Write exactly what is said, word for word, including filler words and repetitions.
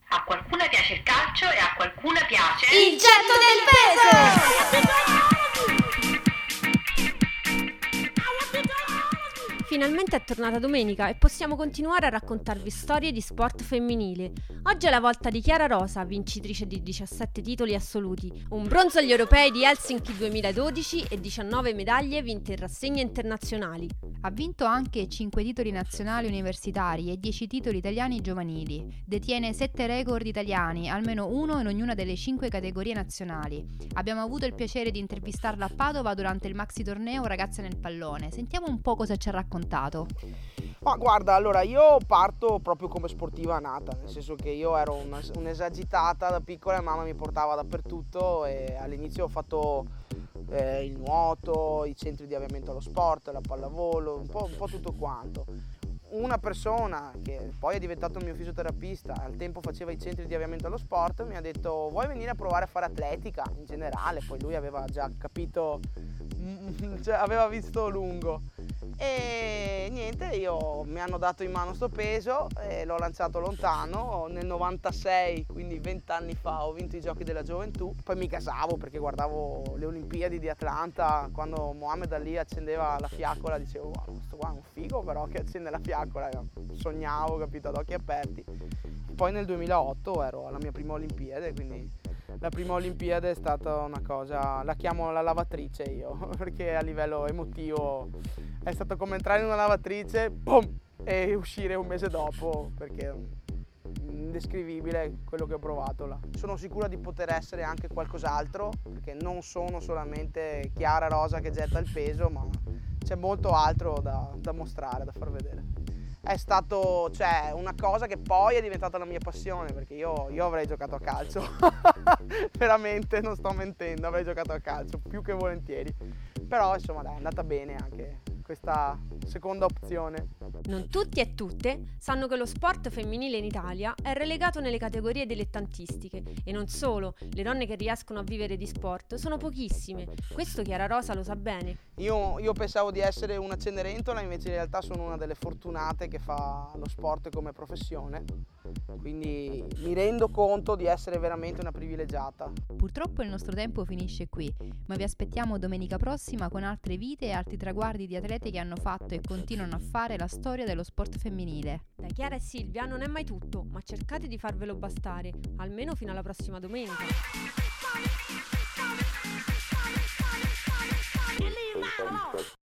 A qualcuna piace il calcio e a qualcuna piace... Il getto del peso! Finalmente è tornata domenica e possiamo continuare a raccontarvi storie di sport femminile. Oggi è la volta di Chiara Rosa, vincitrice di diciassette titoli assoluti, un bronzo agli europei di Helsinki duemiladodici e diciannove medaglie vinte in rassegne internazionali. Ha vinto anche cinque titoli nazionali universitari e dieci titoli italiani giovanili. Detiene sette record italiani, almeno uno in ognuna delle cinque categorie nazionali. Abbiamo avuto il piacere di intervistarla a Padova durante il maxi torneo Ragazze nel pallone. Sentiamo un po' cosa ci ha raccontato. Ma guarda, allora io parto proprio come sportiva nata, nel senso che io ero una, un'esagitata da piccola e mamma mi portava dappertutto e all'inizio ho fatto eh, il nuoto, i centri di avviamento allo sport, la pallavolo, un po', un po' tutto quanto. Una persona che poi è diventato il mio fisioterapista, al tempo faceva i centri di avviamento allo sport, mi ha detto: vuoi venire a provare a fare atletica in generale? Poi lui aveva già capito, cioè aveva visto lungo. E niente, io mi hanno dato in mano sto peso e l'ho lanciato lontano. Nel novantasei, quindi vent'anni fa, ho vinto i giochi della gioventù. Poi mi casavo perché guardavo le Olimpiadi di Atlanta, quando Mohamed Ali accendeva la fiaccola, dicevo: wow, questo qua è un figo però che accende la fiaccola. Io sognavo, capito, ad occhi aperti. Poi nel duemilaotto ero alla mia prima Olimpiade, quindi la prima Olimpiade è stata una cosa, la chiamo la lavatrice io, perché a livello emotivo è stato come entrare in una lavatrice, boom, e uscire un mese dopo, perché è indescrivibile quello che ho provato là. Sono sicura di poter essere anche qualcos'altro, perché non sono solamente Chiara Rosa che getta il peso, ma c'è molto altro da, da mostrare, da far vedere. È stato, cioè, una cosa che poi è diventata la mia passione, perché io, io avrei giocato a calcio, veramente non sto mentendo, avrei giocato a calcio più che volentieri, però insomma dai, è andata bene anche questa seconda opzione. Non tutti e tutte sanno che lo sport femminile in Italia è relegato nelle categorie dilettantistiche e non solo, le donne che riescono a vivere di sport sono pochissime. Questo Chiara Rosa lo sa bene. Io, io pensavo di essere una Cenerentola, invece in realtà sono una delle fortunate che fa lo sport come professione, quindi mi rendo conto di essere veramente una privilegiata. Purtroppo il nostro tempo finisce qui, ma vi aspettiamo domenica prossima con altre vite e altri traguardi di atlete che hanno fatto e continuano a fare la storia dello sport femminile. Da Chiara e Silvia non è mai tutto, ma cercate di farvelo bastare, almeno fino alla prossima domenica.